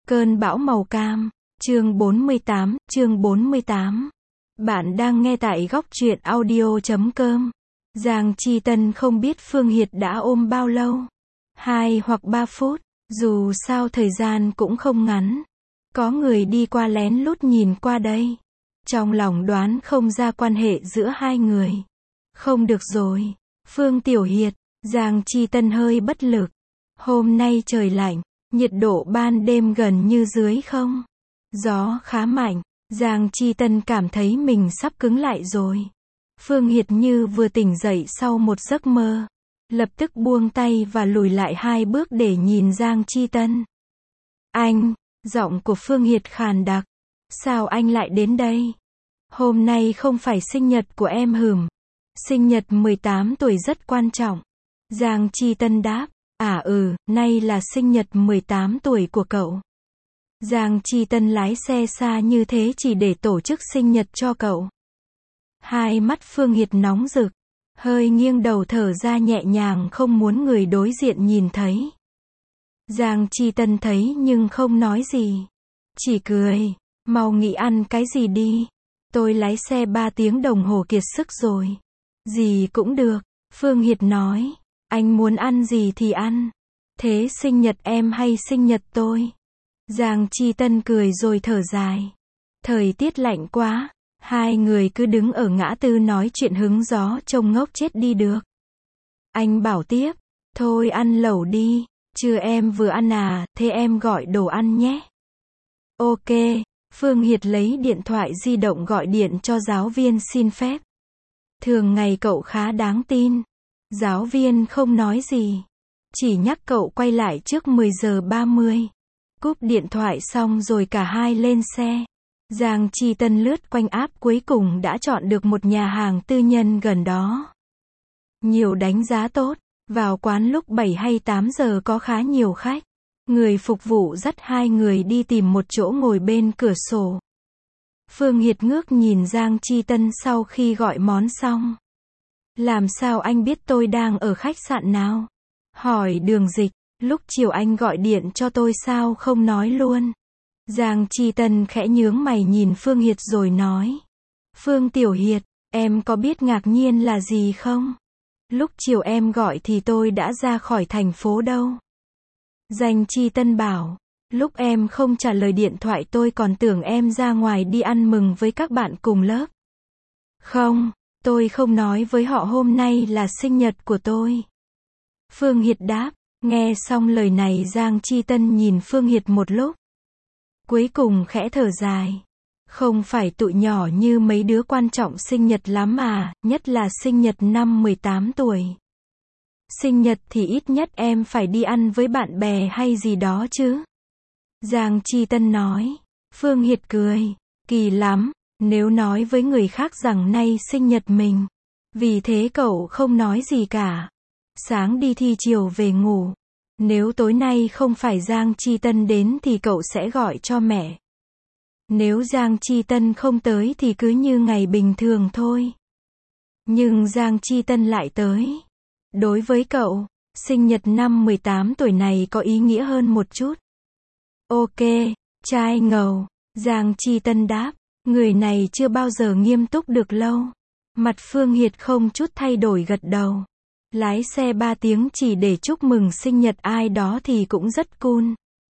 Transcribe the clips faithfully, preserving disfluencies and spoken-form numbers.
Cơn bão màu cam, chương bốn mươi tám, chương bốn mươi tám. Bạn đang nghe tại góc truyện audio chấm com. Giang Chi Tân không biết Phương Hiệt đã ôm bao lâu. Hai hoặc ba phút, dù sao thời gian cũng không ngắn. Có người đi qua lén lút nhìn qua đây. Trong lòng đoán không ra quan hệ giữa hai người. Không được rồi. Phương Tiểu Hiệt, Giang Chi Tân hơi bất lực. Hôm nay trời lạnh. Nhiệt độ ban đêm gần như dưới không. Gió khá mạnh, Giang Chi Tân cảm thấy mình sắp cứng lại rồi. Phương Hiệt như vừa tỉnh dậy sau một giấc mơ. Lập tức buông tay và lùi lại hai bước để nhìn Giang Chi Tân. Anh, giọng của Phương Hiệt khàn đặc. Sao anh lại đến đây? Hôm nay không phải sinh nhật của em hừm. Sinh nhật mười tám tuổi rất quan trọng. Giang Chi Tân đáp. À ừ, nay là sinh nhật mười tám tuổi của cậu. Giang Chi Tân lái xe xa như thế chỉ để tổ chức sinh nhật cho cậu. Hai mắt Phương Hiệt nóng rực, hơi nghiêng đầu thở ra nhẹ nhàng không muốn người đối diện nhìn thấy. Giang Chi Tân thấy nhưng không nói gì. Chỉ cười, mau nghĩ ăn cái gì đi. Tôi lái xe ba tiếng đồng hồ kiệt sức rồi. Gì cũng được, Phương Hiệt nói. Anh muốn ăn gì thì ăn. Thế sinh nhật em hay sinh nhật tôi? Giang Chi Tân cười rồi thở dài. Thời tiết lạnh quá. Hai người cứ đứng ở ngã tư nói chuyện hứng gió trông ngốc chết đi được. Anh bảo tiếp. Thôi ăn lẩu đi. Chưa em vừa ăn à, thế em gọi đồ ăn nhé. Ok. Phương Hiệt lấy điện thoại di động gọi điện cho giáo viên xin phép. Thường ngày cậu khá đáng tin. Giáo viên không nói gì. Chỉ nhắc cậu quay lại trước mười giờ ba mươi. Cúp điện thoại xong rồi cả hai lên xe. Giang Chi Tân lướt quanh app cuối cùng đã chọn được một nhà hàng tư nhân gần đó. Nhiều đánh giá tốt. Vào quán lúc bảy hay tám giờ có khá nhiều khách. Người phục vụ dắt hai người đi tìm một chỗ ngồi bên cửa sổ. Phương Hiệt ngước nhìn Giang Chi Tân sau khi gọi món xong. Làm sao anh biết tôi đang ở khách sạn nào? Hỏi Đường Dịch, lúc chiều anh gọi điện cho tôi sao không nói luôn? Giang Chi Tân khẽ nhướng mày nhìn Phương Hiệt rồi nói. Phương Tiểu Hiệt, em có biết ngạc nhiên là gì không? Lúc chiều em gọi thì tôi đã ra khỏi thành phố đâu. Giang Chi Tân bảo, lúc em không trả lời điện thoại tôi còn tưởng em ra ngoài đi ăn mừng với các bạn cùng lớp. Không. Tôi không nói với họ hôm nay là sinh nhật của tôi. Phương Hiệt đáp. Nghe xong lời này Giang Chi Tân nhìn Phương Hiệt một lúc. Cuối cùng khẽ thở dài. Không phải tụi nhỏ như mấy đứa quan trọng sinh nhật lắm à, nhất là sinh nhật năm mười tám tuổi. Sinh nhật thì ít nhất em phải đi ăn với bạn bè hay gì đó chứ. Giang Chi Tân nói. Phương Hiệt cười. Kỳ lắm. Nếu nói với người khác rằng nay sinh nhật mình. Vì thế cậu không nói gì cả. Sáng đi thi chiều về ngủ. Nếu tối nay không phải Giang Chi Tân đến thì cậu sẽ gọi cho mẹ. Nếu Giang Chi Tân không tới thì cứ như ngày bình thường thôi. Nhưng Giang Chi Tân lại tới. Đối với cậu, sinh nhật năm mười tám tuổi này có ý nghĩa hơn một chút. Ok, trai ngầu. Giang Chi Tân đáp. Người này chưa bao giờ nghiêm túc được lâu. Mặt Phương Hiệt không chút thay đổi gật đầu. Lái xe ba tiếng chỉ để chúc mừng sinh nhật ai đó thì cũng rất cool.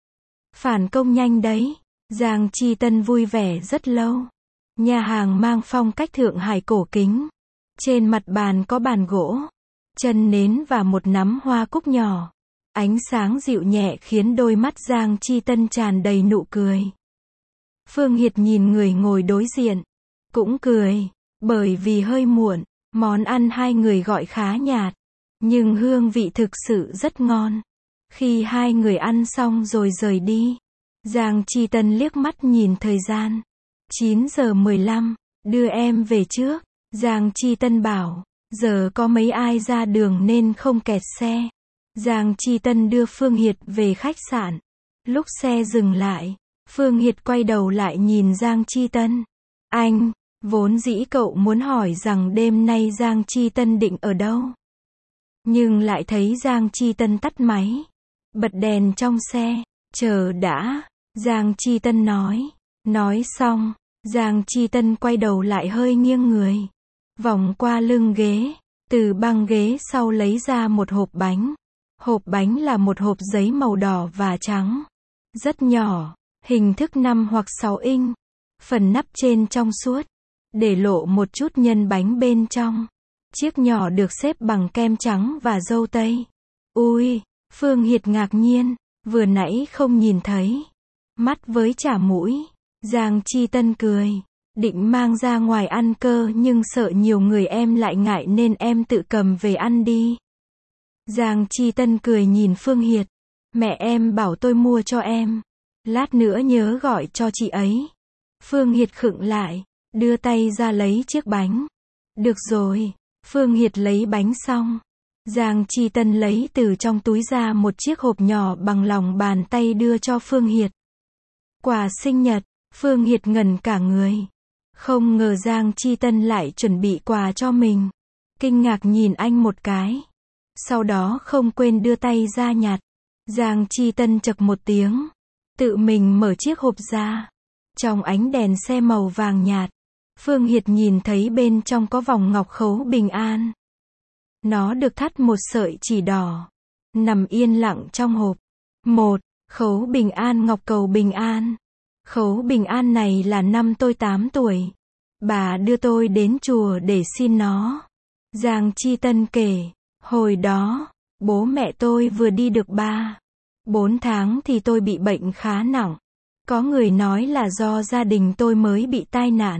Phản công nhanh đấy. Giang Chi Tân vui vẻ rất lâu. Nhà hàng mang phong cách Thượng Hải cổ kính. Trên mặt bàn có bàn gỗ, chân nến và một nắm hoa cúc nhỏ. Ánh sáng dịu nhẹ khiến đôi mắt Giang Chi Tân tràn đầy nụ cười. Phương Hiệt nhìn người ngồi đối diện. Cũng cười. Bởi vì hơi muộn. Món ăn hai người gọi khá nhạt. Nhưng hương vị thực sự rất ngon. Khi hai người ăn xong rồi rời đi. Giang Chi Tân liếc mắt nhìn thời gian. chín giờ mười lăm. Đưa em về trước. Giang Chi Tân bảo. Giờ có mấy ai ra đường nên không kẹt xe. Giang Chi Tân đưa Phương Hiệt về khách sạn. Lúc xe dừng lại. Phương Hiệt quay đầu lại nhìn Giang Chi Tân. Anh, vốn dĩ cậu muốn hỏi rằng đêm nay Giang Chi Tân định ở đâu. Nhưng lại thấy Giang Chi Tân tắt máy. Bật đèn trong xe. Chờ đã. Giang Chi Tân nói. Nói xong, Giang Chi Tân quay đầu lại hơi nghiêng người, vòng qua lưng ghế, từ băng ghế sau lấy ra một hộp bánh. Hộp bánh là một hộp giấy màu đỏ và trắng, rất nhỏ, hình thức năm hoặc sáu inch. Phần nắp trên trong suốt, để lộ một chút nhân bánh bên trong. Chiếc nhỏ được xếp bằng kem trắng và dâu tây. Ui, Phương Hiệt ngạc nhiên, vừa nãy không nhìn thấy. Mắt với chả mũi. Giang Chi Tân cười, định mang ra ngoài ăn cơ nhưng sợ nhiều người em lại ngại nên em tự cầm về ăn đi. Giang Chi Tân cười nhìn Phương Hiệt, mẹ em bảo tôi mua cho em, lát nữa nhớ gọi cho chị ấy. Phương Hiệt khựng lại, đưa tay ra lấy chiếc bánh. Được rồi. Phương Hiệt lấy bánh xong, Giang Chi Tân lấy từ trong túi ra một chiếc hộp nhỏ bằng lòng bàn tay đưa cho Phương Hiệt. Quà sinh nhật. Phương Hiệt ngẩn cả người. Không ngờ Giang Chi Tân lại chuẩn bị quà cho mình. Kinh ngạc nhìn anh một cái. Sau đó không quên đưa tay ra nhặt. Giang Chi Tân chậc một tiếng, tự mình mở chiếc hộp ra. Trong ánh đèn xe màu vàng nhạt, Phương Hiệt nhìn thấy bên trong có vòng ngọc khấu bình an. Nó được thắt một sợi chỉ đỏ, nằm yên lặng trong hộp. Một, khấu bình an ngọc cầu bình an. Khấu bình an này là năm tôi tám tuổi. Bà đưa tôi đến chùa để xin nó. Giang Chi Tân kể, hồi đó, bố mẹ tôi vừa đi được ba, bốn tháng thì tôi bị bệnh khá nặng. Có người nói là do gia đình tôi mới bị tai nạn.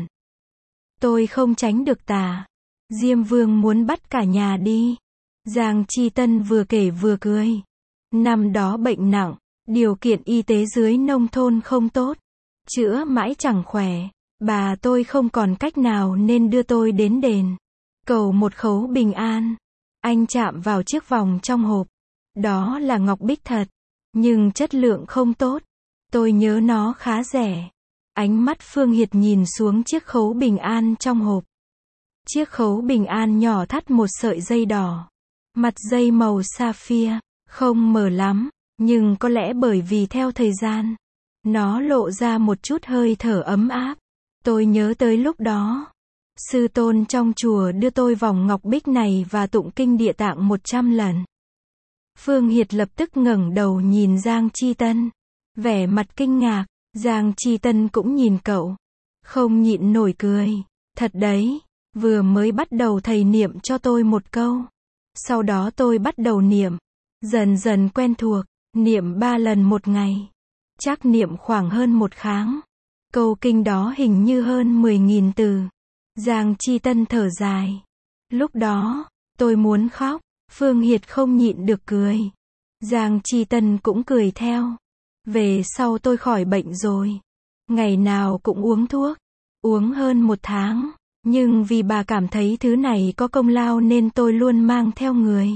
Tôi không tránh được tà. Diêm Vương muốn bắt cả nhà đi. Giang Chi Tân vừa kể vừa cười. Năm đó bệnh nặng, điều kiện y tế dưới nông thôn không tốt. Chữa mãi chẳng khỏe. Bà tôi không còn cách nào nên đưa tôi đến đền. Cầu một khấu bình an. Anh chạm vào chiếc vòng trong hộp. Đó là ngọc bích thật. Nhưng chất lượng không tốt. Tôi nhớ nó khá rẻ. Ánh mắt Phương Hiệt nhìn xuống chiếc khấu bình an trong hộp. Chiếc khấu bình an nhỏ thắt một sợi dây đỏ. Mặt dây màu sapphire. Không mờ lắm. Nhưng có lẽ bởi vì theo thời gian, nó lộ ra một chút hơi thở ấm áp. Tôi nhớ tới lúc đó, sư tôn trong chùa đưa tôi vòng ngọc bích này và tụng kinh Địa Tạng một trăm lần. Phương Hiệt lập tức ngẩng đầu nhìn Giang Chi Tân. Vẻ mặt kinh ngạc, Giang Chi Tân cũng nhìn cậu. Không nhịn nổi cười. Thật đấy, vừa mới bắt đầu thầy niệm cho tôi một câu. Sau đó tôi bắt đầu niệm. Dần dần quen thuộc, niệm ba lần một ngày. Chắc niệm khoảng hơn một tháng. Câu kinh đó hình như hơn mười nghìn từ. Giang Chi Tân thở dài. Lúc đó, tôi muốn khóc. Phương Hiệt không nhịn được cười. Giang Chi Tân cũng cười theo. Về sau tôi khỏi bệnh rồi. Ngày nào cũng uống thuốc. Uống hơn một tháng. Nhưng vì bà cảm thấy thứ này có công lao nên tôi luôn mang theo người.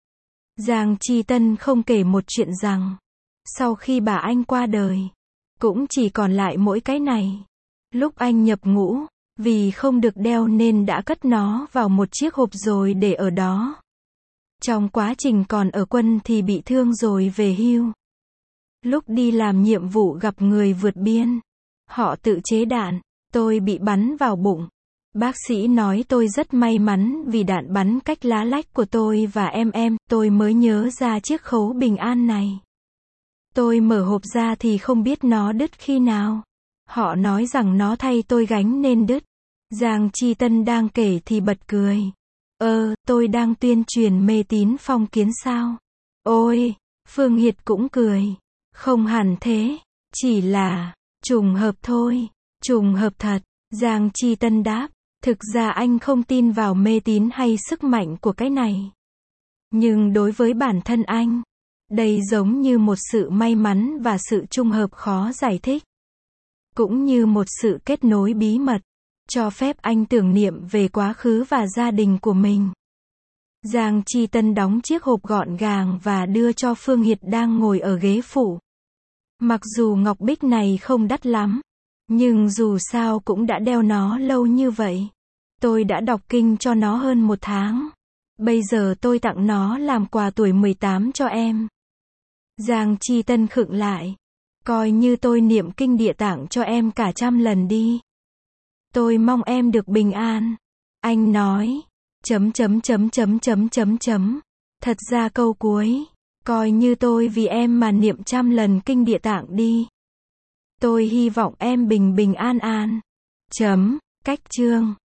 Giang Chi Tân không kể một chuyện rằng, sau khi bà anh qua đời, cũng chỉ còn lại mỗi cái này. Lúc anh nhập ngũ, vì không được đeo nên đã cất nó vào một chiếc hộp rồi để ở đó. Trong quá trình còn ở quân thì bị thương rồi về hưu. Lúc đi làm nhiệm vụ gặp người vượt biên, họ tự chế đạn, tôi bị bắn vào bụng. Bác sĩ nói tôi rất may mắn vì đạn bắn cách lá lách của tôi và em em, tôi mới nhớ ra chiếc khấu bình an này. Tôi mở hộp ra thì không biết nó đứt khi nào. Họ nói rằng nó thay tôi gánh nên đứt. Giang Chi Tân đang kể thì bật cười. Ơ, tôi đang tuyên truyền mê tín phong kiến sao? Ôi, Phương Hiệt cũng cười. Không hẳn thế, chỉ là trùng hợp thôi. Trùng hợp thật, Giang Chi Tân đáp. Thực ra anh không tin vào mê tín hay sức mạnh của cái này. Nhưng đối với bản thân anh, đây giống như một sự may mắn và sự trùng hợp khó giải thích. Cũng như một sự kết nối bí mật, cho phép anh tưởng niệm về quá khứ và gia đình của mình. Giang Chi Tân đóng chiếc hộp gọn gàng và đưa cho Phương Hiệt đang ngồi ở ghế phụ. Mặc dù ngọc bích này không đắt lắm, nhưng dù sao cũng đã đeo nó lâu như vậy. Tôi đã đọc kinh cho nó hơn một tháng. Bây giờ tôi tặng nó làm quà tuổi mười tám cho em. Giang Chi Tân khựng lại. Coi như tôi niệm kinh địa tạng cho em cả trăm lần đi. Tôi mong em được bình an. Anh nói. Chấm chấm chấm chấm chấm chấm chấm. Thật ra câu cuối. Coi như tôi vì em mà niệm trăm lần kinh địa tạng đi. Tôi hy vọng em bình bình an an. Chấm. Cách chương.